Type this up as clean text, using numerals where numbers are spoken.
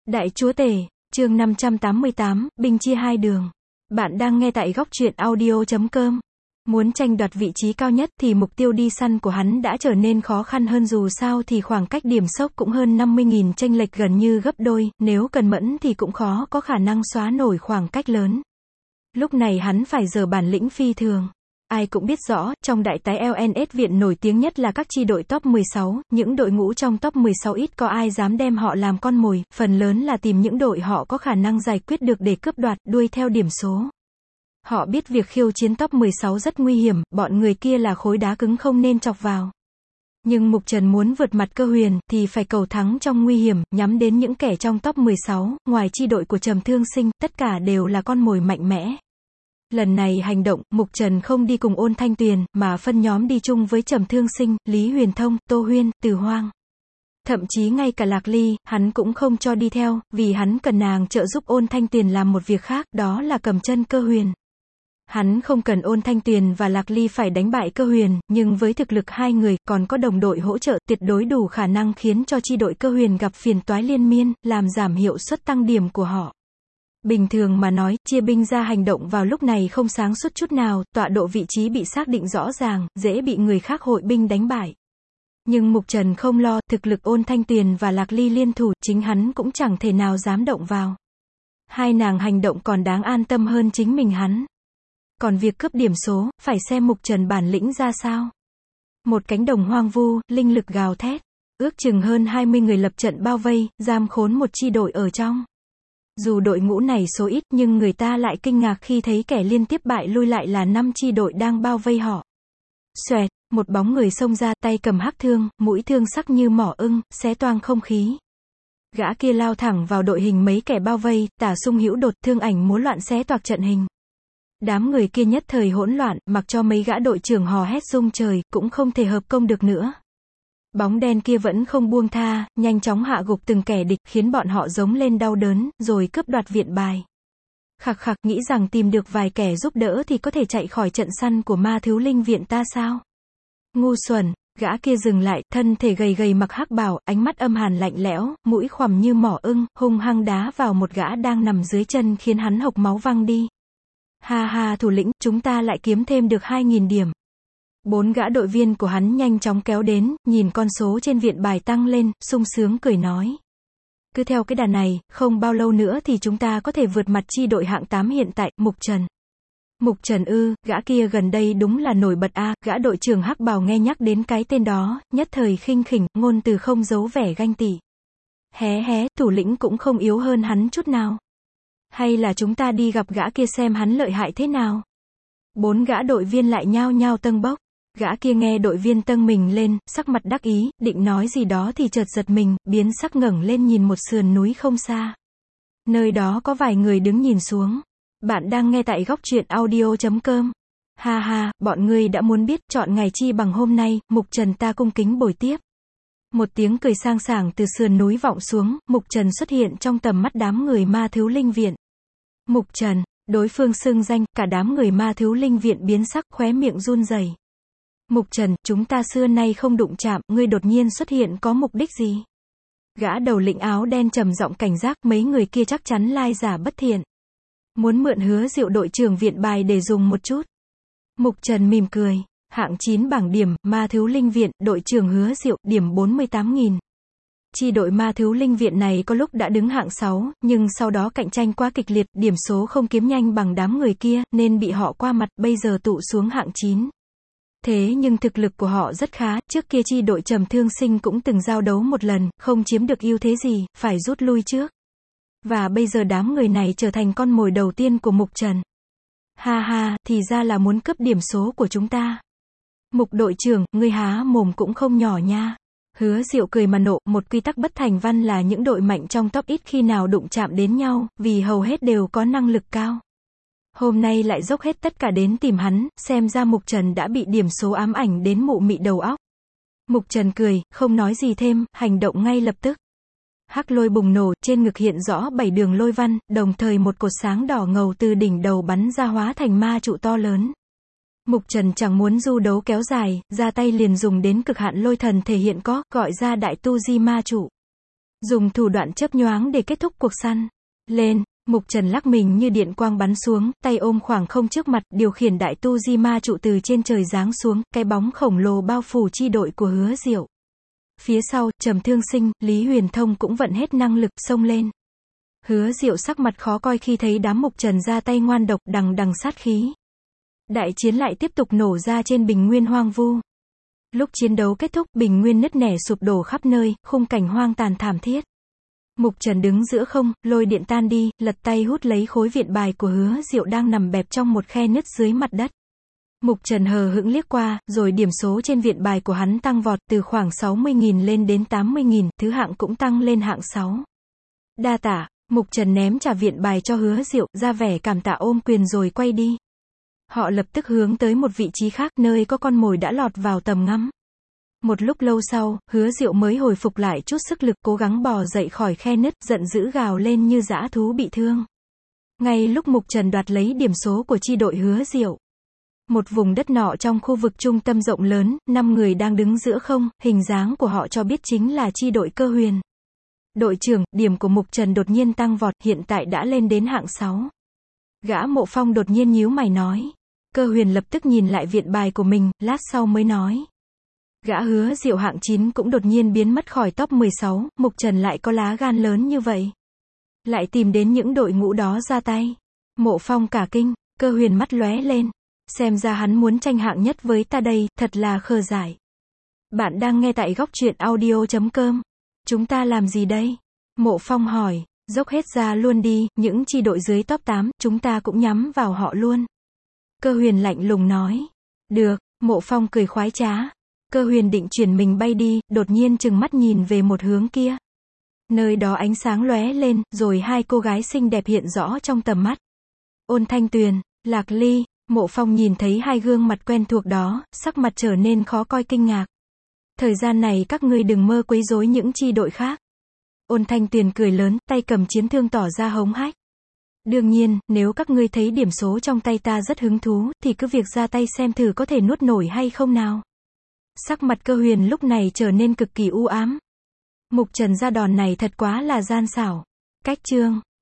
Đại chúa tể, chương 588, binh chia hai đường. Bạn đang nghe tại góc truyện audio.com. Muốn tranh đoạt vị trí cao nhất thì mục tiêu đi săn của hắn đã trở nên khó khăn hơn, dù sao thì khoảng cách điểm sốc cũng hơn 50.000, chênh lệch gần như gấp đôi, nếu cần mẫn thì cũng khó có khả năng xóa nổi khoảng cách lớn. Lúc này hắn phải giở bản lĩnh phi thường. Ai cũng biết rõ, trong đại tái LNS viện nổi tiếng nhất là các chi đội top 16, những đội ngũ trong top 16 ít có ai dám đem họ làm con mồi, phần lớn là tìm những đội họ có khả năng giải quyết được để cướp đoạt, đuôi theo điểm số. Họ biết việc khiêu chiến top 16 rất nguy hiểm, bọn người kia là khối đá cứng không nên chọc vào. Nhưng Mục Trần muốn vượt mặt Cơ Huyền, thì phải cầu thắng trong nguy hiểm, nhắm đến những kẻ trong top 16, ngoài chi đội của Trầm Thương Sinh, tất cả đều là con mồi mạnh mẽ. Lần này hành động, Mục Trần không đi cùng Ôn Thanh Tuyền, mà phân nhóm đi chung với Trầm Thương Sinh, Lý Huyền Thông, Tô Huyên, Từ Hoang. Thậm chí ngay cả Lạc Ly, hắn cũng không cho đi theo, vì hắn cần nàng trợ giúp Ôn Thanh Tuyền làm một việc khác, đó là cầm chân Cơ Huyền. Hắn không cần Ôn Thanh Tuyền và Lạc Ly phải đánh bại Cơ Huyền, nhưng với thực lực hai người, còn có đồng đội hỗ trợ, tuyệt đối đủ khả năng khiến cho chi đội Cơ Huyền gặp phiền toái liên miên, làm giảm hiệu suất tăng điểm của họ. Bình thường mà nói, chia binh ra hành động vào lúc này không sáng suốt chút nào, tọa độ vị trí bị xác định rõ ràng, dễ bị người khác hội binh đánh bại. Nhưng Mục Trần không lo, thực lực Ôn Thanh Tuyền và Lạc Ly liên thủ, chính hắn cũng chẳng thể nào dám động vào. Hai nàng hành động còn đáng an tâm hơn chính mình hắn. Còn việc cướp điểm số, phải xem Mục Trần bản lĩnh ra sao. Một cánh đồng hoang vu, linh lực gào thét. Ước chừng hơn 20 người lập trận bao vây, giam khốn một chi đội ở trong. Dù đội ngũ này số ít, nhưng người ta lại kinh ngạc khi thấy kẻ liên tiếp bại lui lại là 5 chi đội đang bao vây họ. Xoẹt, một bóng người xông ra, tay cầm hắc thương, mũi thương sắc như mỏ ưng, xé toang không khí. Gã kia lao thẳng vào đội hình mấy kẻ bao vây, tả sung hữu đột, thương ảnh múa loạn xé toạc trận hình. Đám người kia nhất thời hỗn loạn, mặc cho mấy gã đội trưởng hò hét rung trời, cũng không thể hợp công được nữa. Bóng đen kia vẫn không buông tha, nhanh chóng hạ gục từng kẻ địch, khiến bọn họ giống lên đau đớn, rồi cướp đoạt viện bài. Khặc khặc, nghĩ rằng tìm được vài kẻ giúp đỡ thì có thể chạy khỏi trận săn của Ma Thiếu Linh viện ta sao? Ngu xuẩn, gã kia dừng lại, thân thể gầy gầy mặc hắc bào, ánh mắt âm hàn lạnh lẽo, mũi khoằm như mỏ ưng, hung hăng đá vào một gã đang nằm dưới chân khiến hắn hộc máu văng đi. Ha ha, thủ lĩnh, chúng ta lại kiếm thêm được 2.000 điểm. 4 gã đội viên của hắn nhanh chóng kéo đến, nhìn con số trên viện bài tăng lên, sung sướng cười nói. Cứ theo cái đà này, không bao lâu nữa thì chúng ta có thể vượt mặt chi đội hạng 8 hiện tại. Mục Trần. Mục Trần ư, gã kia gần đây đúng là nổi bật a. Gã đội trưởng hắc bào nghe nhắc đến cái tên đó, nhất thời khinh khỉnh, ngôn từ không giấu vẻ ganh tị. Hé hé, thủ lĩnh cũng không yếu hơn hắn chút nào. Hay là chúng ta đi gặp gã kia xem hắn lợi hại thế nào? 4 gã đội viên lại nhao nhao tâng bốc. Gã kia nghe đội viên tâng mình lên, sắc mặt đắc ý, định nói gì đó thì chợt giật mình, biến sắc ngẩng lên nhìn một sườn núi không xa. Nơi đó có vài người đứng nhìn xuống. Bạn đang nghe tại góc truyện audio.com. Ha ha, bọn ngươi đã muốn biết, chọn ngày chi bằng hôm nay, Mục Trần ta cung kính bồi tiếp. Một tiếng cười sang sảng từ sườn núi vọng xuống, Mục Trần xuất hiện trong tầm mắt đám người Ma Thiếu Linh viện. Mục Trần, đối phương xưng danh, cả đám người Ma Thiếu Linh viện biến sắc, khóe miệng run rẩy. Mục Trần, chúng ta xưa nay không đụng chạm, ngươi đột nhiên xuất hiện có mục đích gì? Gã đầu lĩnh áo đen trầm giọng cảnh giác, mấy người kia chắc chắn lai giả bất thiện. Muốn mượn Hứa Diệu đội trưởng viện bài để dùng một chút. Mục Trần mỉm cười, hạng 9 bảng điểm, Ma Thiếu Linh viện, đội trưởng Hứa Diệu, điểm 48.000. Chi đội Ma Thiếu Linh viện này có lúc đã đứng hạng 6, nhưng sau đó cạnh tranh quá kịch liệt, điểm số không kiếm nhanh bằng đám người kia, nên bị họ qua mặt, bây giờ tụ xuống hạng 9. Thế nhưng thực lực của họ rất khá, trước kia chi đội Trầm Thương Sinh cũng từng giao đấu một lần, không chiếm được ưu thế gì, phải rút lui trước. Và bây giờ đám người này trở thành con mồi đầu tiên của Mục Trần. Ha ha, thì ra là muốn cướp điểm số của chúng ta. Mục đội trưởng, ngươi há mồm cũng không nhỏ nha. Hứa Diệu cười mà nộ, một quy tắc bất thành văn là những đội mạnh trong top ít khi nào đụng chạm đến nhau, vì hầu hết đều có năng lực cao. Hôm nay lại dốc hết tất cả đến tìm hắn, xem ra Mục Trần đã bị điểm số ám ảnh đến mụ mị đầu óc. Mục Trần cười, không nói gì thêm, hành động ngay lập tức. Hắc lôi bùng nổ, trên ngực hiện rõ 7 đường lôi văn, đồng thời một cột sáng đỏ ngầu từ đỉnh đầu bắn ra hóa thành ma trụ to lớn. Mục Trần chẳng muốn du đấu kéo dài, ra tay liền dùng đến cực hạn lôi thần thể hiện có, gọi ra đại tu di ma trụ. dùng thủ đoạn chớp nhoáng để kết thúc cuộc săn. Lên, Mục Trần lắc mình như điện quang bắn xuống, tay ôm khoảng không trước mặt, điều khiển đại tu di ma trụ từ trên trời giáng xuống, cái bóng khổng lồ bao phủ chi đội của Hứa Diệu. Phía sau, Trầm Thương Sinh, Lý Huyền Thông cũng vận hết năng lực, xông lên. Hứa Diệu sắc mặt khó coi khi thấy đám Mục Trần ra tay ngoan độc, đằng đằng sát khí. Đại chiến lại tiếp tục nổ ra trên bình nguyên hoang vu. Lúc chiến đấu kết thúc, bình nguyên nứt nẻ sụp đổ khắp nơi, khung cảnh hoang tàn thảm thiết. Mục Trần đứng giữa không, lôi điện tan đi, lật tay hút lấy khối viện bài của Hứa Diệu đang nằm bẹp trong một khe nứt dưới mặt đất. Mục Trần hờ hững liếc qua, rồi điểm số trên viện bài của hắn tăng vọt từ khoảng 60.000 lên đến 80.000, thứ hạng cũng tăng lên hạng 6. Đa tạ, Mục Trần ném trả viện bài cho Hứa Diệu, ra vẻ cảm tạ ôm quyền rồi quay đi. Họ lập tức hướng tới một vị trí khác, nơi có con mồi đã lọt vào tầm ngắm. Một lúc lâu sau, Hứa Diệu mới hồi phục lại chút sức lực, cố gắng bò dậy khỏi khe nứt, giận dữ gào lên như dã thú bị thương. Ngay lúc Mục Trần đoạt lấy điểm số của chi đội Hứa Diệu. Một vùng đất nọ trong khu vực trung tâm rộng lớn, 5 người đang đứng giữa không, hình dáng của họ cho biết chính là chi đội Cơ Huyền. Đội trưởng, điểm của Mục Trần đột nhiên tăng vọt, hiện tại đã lên đến hạng 6. Gã Mộ Phong đột nhiên nhíu mày nói. Cơ Huyền lập tức nhìn lại viện bài của mình, lát sau mới nói. Gã Hứa Diệu hạng 9 cũng đột nhiên biến mất khỏi top 16, Mục Trần lại có lá gan lớn như vậy. Lại tìm đến những đội ngũ đó ra tay. Mộ Phong cả kinh, Cơ Huyền mắt lóe lên. Xem ra hắn muốn tranh hạng nhất với ta đây, thật là khờ dại. Bạn đang nghe tại góc truyện audio.com. Chúng ta làm gì đây? Mộ Phong hỏi, dốc hết ra luôn đi, những chi đội dưới top 8, chúng ta cũng nhắm vào họ luôn. Cơ Huyền lạnh lùng nói. Được, Mộ Phong cười khoái trá. Cơ Huyền định chuyển mình bay đi, đột nhiên trừng mắt nhìn về một hướng kia. Nơi đó ánh sáng lóe lên, rồi hai cô gái xinh đẹp hiện rõ trong tầm mắt. Ôn Thanh Tuyền, Lạc Ly. Mộ Phong nhìn thấy hai gương mặt quen thuộc đó, sắc mặt trở nên khó coi kinh ngạc. Thời gian này các ngươi đừng mơ quấy rối những chi đội khác. Ôn Thanh Tuyền cười lớn, tay cầm chiến thương tỏ ra hống hách. Đương nhiên, nếu các ngươi thấy điểm số trong tay ta rất hứng thú, thì cứ việc ra tay xem thử có thể nuốt nổi hay không nào. Sắc mặt Cơ Huyền lúc này trở nên cực kỳ u ám. Mục Trần ra đòn này thật quá là gian xảo. Cách chương